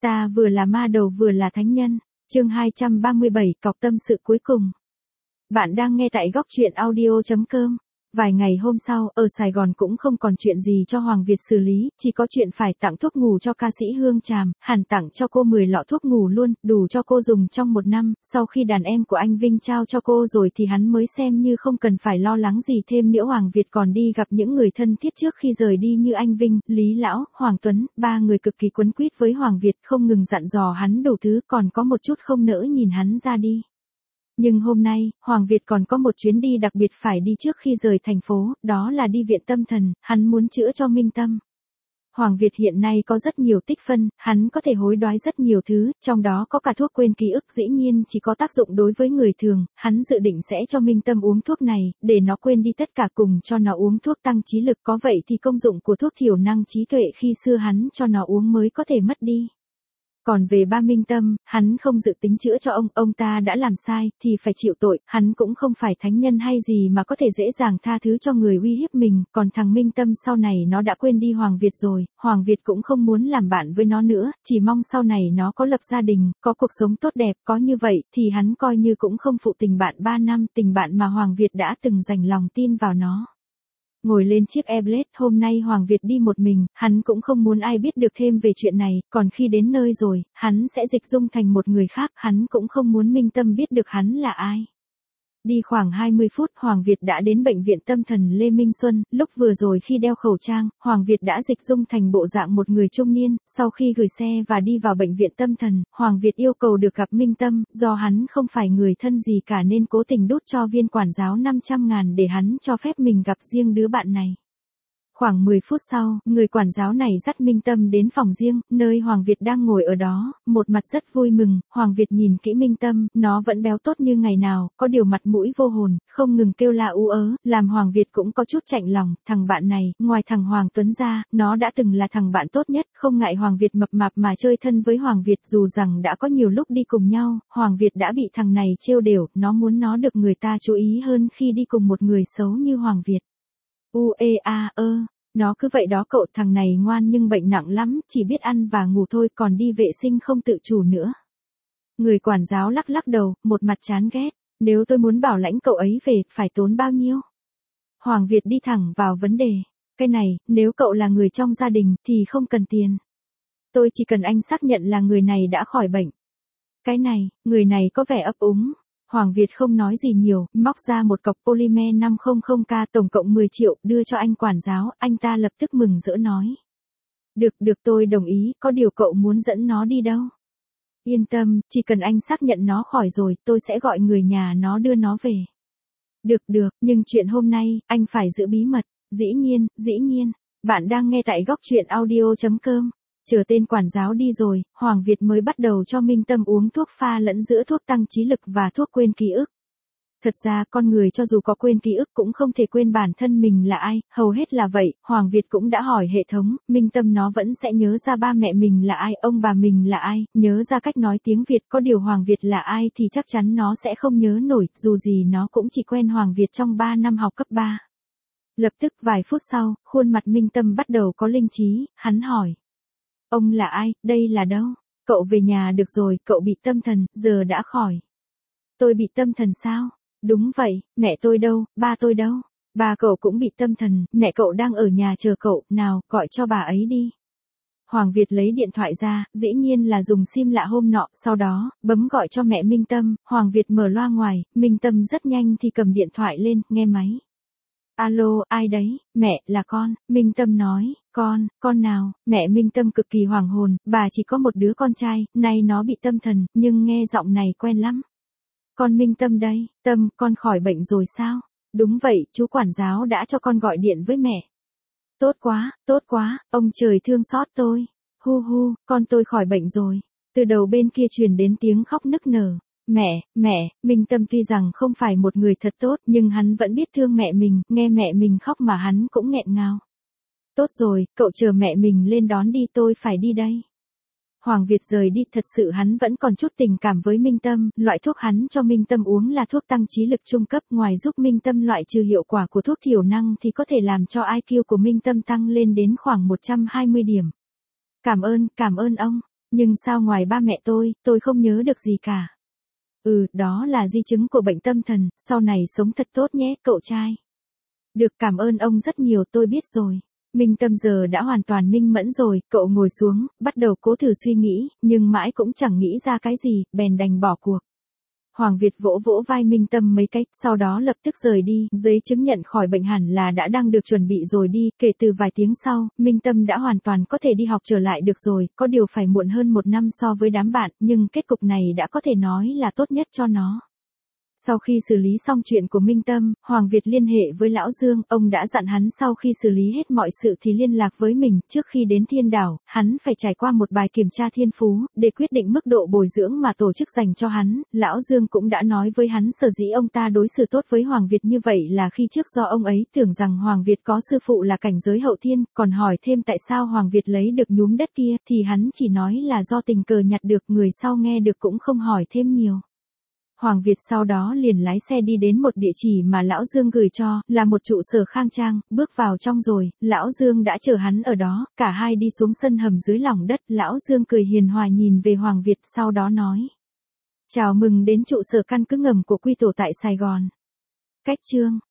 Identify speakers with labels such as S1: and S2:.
S1: Ta vừa là ma đầu vừa là thánh nhân. Chương 237, cọc tâm sự cuối cùng. Bạn đang nghe tại góc truyện audio.com. Vài ngày hôm sau, ở Sài Gòn cũng không còn chuyện gì cho Hoàng Việt xử lý, chỉ có chuyện phải tặng thuốc ngủ cho ca sĩ Hương Tràm, hẳn tặng cho cô 10 lọ thuốc ngủ luôn, đủ cho cô dùng trong 1 năm, sau khi đàn em của anh Vinh trao cho cô rồi thì hắn mới xem như không cần phải lo lắng gì thêm nữa. Hoàng Việt còn đi gặp những người thân thiết trước khi rời đi như anh Vinh, Lý Lão, Hoàng Tuấn, 3 người cực kỳ quấn quýt với Hoàng Việt, không ngừng dặn dò hắn đủ thứ, còn có một chút không nỡ nhìn hắn ra đi. Nhưng hôm nay, Hoàng Việt còn có một chuyến đi đặc biệt phải đi trước khi rời thành phố, đó là đi viện tâm thần, hắn muốn chữa cho Minh Tâm. Hoàng Việt hiện nay có rất nhiều tích phân, hắn có thể hối đoái rất nhiều thứ, trong đó có cả thuốc quên ký ức, dĩ nhiên chỉ có tác dụng đối với người thường, hắn dự định sẽ cho Minh Tâm uống thuốc này, để nó quên đi tất cả cùng cho nó uống thuốc tăng trí lực, có vậy thì công dụng của thuốc thiểu năng trí tuệ khi xưa hắn cho nó uống mới có thể mất đi. Còn về ba Minh Tâm, hắn không dự tính chữa cho ông ta đã làm sai, thì phải chịu tội, hắn cũng không phải thánh nhân hay gì mà có thể dễ dàng tha thứ cho người uy hiếp mình, còn thằng Minh Tâm sau này nó đã quên đi Hoàng Việt rồi, Hoàng Việt cũng không muốn làm bạn với nó nữa, chỉ mong sau này nó có lập gia đình, có cuộc sống tốt đẹp, có như vậy, thì hắn coi như cũng không phụ tình bạn 3 năm, tình bạn mà Hoàng Việt đã từng dành lòng tin vào nó. Ngồi lên chiếc Airblade, hôm nay Hoàng Việt đi một mình, hắn cũng không muốn ai biết được thêm về chuyện này, còn khi đến nơi rồi, hắn sẽ dịch dung thành một người khác, hắn cũng không muốn Minh Tâm biết được hắn là ai. Đi khoảng 20 phút, Hoàng Việt đã đến bệnh viện tâm thần Lê Minh Xuân, lúc vừa rồi khi đeo khẩu trang, Hoàng Việt đã dịch dung thành bộ dạng một người trung niên, sau khi gửi xe và đi vào bệnh viện tâm thần, Hoàng Việt yêu cầu được gặp Minh Tâm, do hắn không phải người thân gì cả nên cố tình đút cho viên quản giáo 500.000 để hắn cho phép mình gặp riêng đứa bạn này. Khoảng 10 phút sau, người quản giáo này dắt Minh Tâm đến phòng riêng, nơi Hoàng Việt đang ngồi ở đó, một mặt rất vui mừng. Hoàng Việt nhìn kỹ Minh Tâm, nó vẫn béo tốt như ngày nào, có điều mặt mũi vô hồn, không ngừng kêu la ú ớ, làm Hoàng Việt cũng có chút chạnh lòng. Thằng bạn này, ngoài thằng Hoàng Tuấn ra, nó đã từng là thằng bạn tốt nhất, không ngại Hoàng Việt mập mạp mà chơi thân với Hoàng Việt, dù rằng đã có nhiều lúc đi cùng nhau, Hoàng Việt đã bị thằng này trêu đểu, nó muốn nó được người ta chú ý hơn khi đi cùng một người xấu như Hoàng Việt. Nó cứ vậy đó cậu, thằng này ngoan nhưng bệnh nặng lắm, chỉ biết ăn và ngủ thôi, còn đi vệ sinh không tự chủ nữa. Người quản giáo lắc lắc đầu, một mặt chán ghét, nếu tôi muốn bảo lãnh cậu ấy về, phải tốn bao nhiêu? Hoàng Việt đi thẳng vào vấn đề, cái này, nếu cậu là người trong gia đình, thì không cần tiền. Tôi chỉ cần anh xác nhận là người này đã khỏi bệnh. Cái này, người này có vẻ ấp úng. Hoàng Việt không nói gì nhiều, móc ra một cọc polymer 500k tổng cộng 10 triệu, đưa cho anh quản giáo, anh ta lập tức mừng rỡ nói. Được tôi đồng ý, có điều cậu muốn dẫn nó đi đâu? Yên tâm, chỉ cần anh xác nhận nó khỏi rồi, tôi sẽ gọi người nhà nó đưa nó về. Được, nhưng chuyện hôm nay, anh phải giữ bí mật. Dĩ nhiên, bạn đang nghe tại góc truyện audio.com. Chờ tên quản giáo đi rồi, Hoàng Việt mới bắt đầu cho Minh Tâm uống thuốc pha lẫn giữa thuốc tăng trí lực và thuốc quên ký ức. Thật ra con người cho dù có quên ký ức cũng không thể quên bản thân mình là ai, hầu hết là vậy. Hoàng Việt cũng đã hỏi hệ thống, Minh Tâm nó vẫn sẽ nhớ ra ba mẹ mình là ai, ông bà mình là ai, nhớ ra cách nói tiếng Việt, có điều Hoàng Việt là ai thì chắc chắn nó sẽ không nhớ nổi, dù gì nó cũng chỉ quen Hoàng Việt trong 3 năm học cấp 3. Lập tức vài phút sau, khuôn mặt Minh Tâm bắt đầu có linh trí, hắn hỏi. Ông là ai, đây là đâu? Cậu về nhà được rồi, cậu bị tâm thần, giờ đã khỏi. Tôi bị tâm thần sao? Đúng vậy, mẹ tôi đâu, ba tôi đâu? Ba cậu cũng bị tâm thần, mẹ cậu đang ở nhà chờ cậu, nào, gọi cho bà ấy đi. Hoàng Việt lấy điện thoại ra, dĩ nhiên là dùng sim lạ hôm nọ, sau đó, bấm gọi cho mẹ Minh Tâm, Hoàng Việt mở loa ngoài, Minh Tâm rất nhanh thì cầm điện thoại lên, nghe máy. Alo, ai đấy, mẹ, là con, Minh Tâm nói, con nào, mẹ Minh Tâm cực kỳ hoảng hồn, bà chỉ có một đứa con trai, nay nó bị tâm thần, nhưng nghe giọng này quen lắm. Con Minh Tâm đây, Tâm, con khỏi bệnh rồi sao? Đúng vậy, chú quản giáo đã cho con gọi điện với mẹ. Tốt quá, ông trời thương xót tôi. Hu, con tôi khỏi bệnh rồi. Từ đầu bên kia truyền đến tiếng khóc nức nở. Mẹ, Minh Tâm tuy rằng không phải một người thật tốt, nhưng hắn vẫn biết thương mẹ mình, nghe mẹ mình khóc mà hắn cũng nghẹn ngào. Tốt rồi, cậu chờ mẹ mình lên đón đi, tôi phải đi đây. Hoàng Việt rời đi, thật sự hắn vẫn còn chút tình cảm với Minh Tâm, loại thuốc hắn cho Minh Tâm uống là thuốc tăng trí lực trung cấp, ngoài giúp Minh Tâm loại trừ hiệu quả của thuốc thiểu năng thì có thể làm cho IQ của Minh Tâm tăng lên đến khoảng 120 điểm. Cảm ơn ông. Nhưng sao ngoài ba mẹ tôi không nhớ được gì cả. Đó là di chứng của bệnh tâm thần, sau này sống thật tốt nhé, cậu trai. Được, cảm ơn ông rất nhiều, tôi biết rồi. Minh Tâm giờ đã hoàn toàn minh mẫn rồi, cậu ngồi xuống, bắt đầu cố thử suy nghĩ, nhưng mãi cũng chẳng nghĩ ra cái gì, bèn đành bỏ cuộc. Hoàng Việt vỗ vỗ vai Minh Tâm mấy cái, sau đó lập tức rời đi, giấy chứng nhận khỏi bệnh hẳn là đã đang được chuẩn bị rồi đi, kể từ vài tiếng sau, Minh Tâm đã hoàn toàn có thể đi học trở lại được rồi, có điều phải muộn hơn 1 năm so với đám bạn, nhưng kết cục này đã có thể nói là tốt nhất cho nó. Sau khi xử lý xong chuyện của Minh Tâm, Hoàng Việt liên hệ với Lão Dương, ông đã dặn hắn sau khi xử lý hết mọi sự thì liên lạc với mình, trước khi đến Thiên Đảo, hắn phải trải qua một bài kiểm tra thiên phú, để quyết định mức độ bồi dưỡng mà tổ chức dành cho hắn. Lão Dương cũng đã nói với hắn sở dĩ ông ta đối xử tốt với Hoàng Việt như vậy là khi trước do ông ấy tưởng rằng Hoàng Việt có sư phụ là cảnh giới hậu thiên, còn hỏi thêm tại sao Hoàng Việt lấy được nhúm đất kia, thì hắn chỉ nói là do tình cờ nhặt được, người sau nghe được cũng không hỏi thêm nhiều. Hoàng Việt sau đó liền lái xe đi đến một địa chỉ mà Lão Dương gửi cho, là một trụ sở khang trang, bước vào trong rồi, Lão Dương đã chờ hắn ở đó, cả hai đi xuống sân hầm dưới lòng đất, Lão Dương cười hiền hòa nhìn về Hoàng Việt sau đó nói. Chào mừng đến trụ sở căn cứ ngầm của Quy Tổ tại Sài Gòn. Cách chương